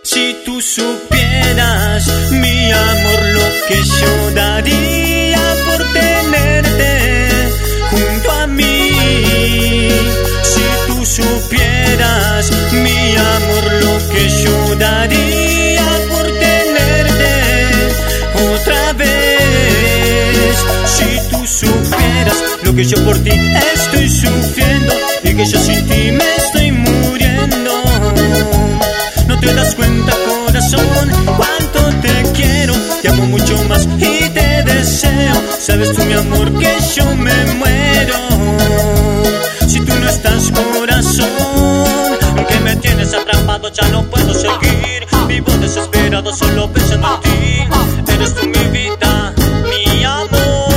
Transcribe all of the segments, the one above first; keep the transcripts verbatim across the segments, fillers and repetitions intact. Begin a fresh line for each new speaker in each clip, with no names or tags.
Si tú supieras, mi amor, lo que yo daría por tenerte junto a mí. Si tú supieras, mi amor, lo que yo daría por tenerte otra vez. Si tú supieras lo que yo por ti estoy sufriendo y que yo sin ti me estoy muriendo. No te das cuenta, corazón, cuánto te quiero. Te amo mucho más y te deseo. Sabes tú, mi amor, que yo me muero si tú no estás, corazón. Que me tienes atrapado, ya no puedo seguir. Vivo desesperado solo pensando en ti. Eres tú mi vida, mi amor.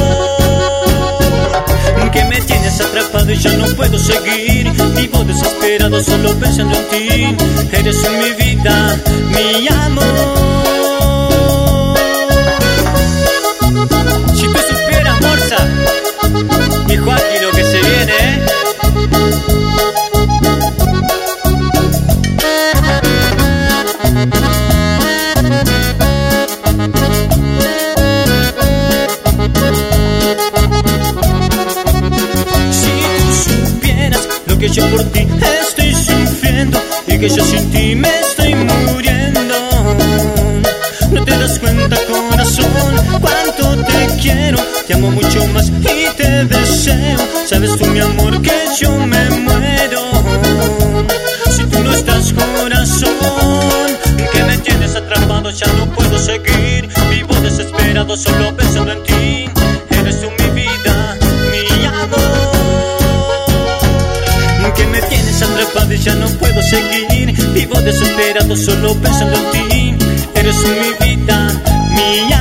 Que me tienes atrapado y ya no puedo seguir. Vivo desesperado solo pensando en ti. Eres tú mi vida, mi amor. Si tú supieras, Morsa, mi Joaquín, lo que se viene, ¿eh? Que yo por ti estoy sufriendo y que yo sin ti me estoy muriendo. No te das cuenta, corazón, cuánto te quiero. Te amo mucho más y te deseo. Sabes tú, mi amor, que yo me muero si tú no estás, corazón. Que me tienes atrapado, ya no puedo seguir. Vivo desesperado solo pensando en ti. Eres tú mi vida, mi amor. Que me tienes atrapado y ya no puedo seguir. Vivo desesperado solo pensando en ti. Eres mi vida, mi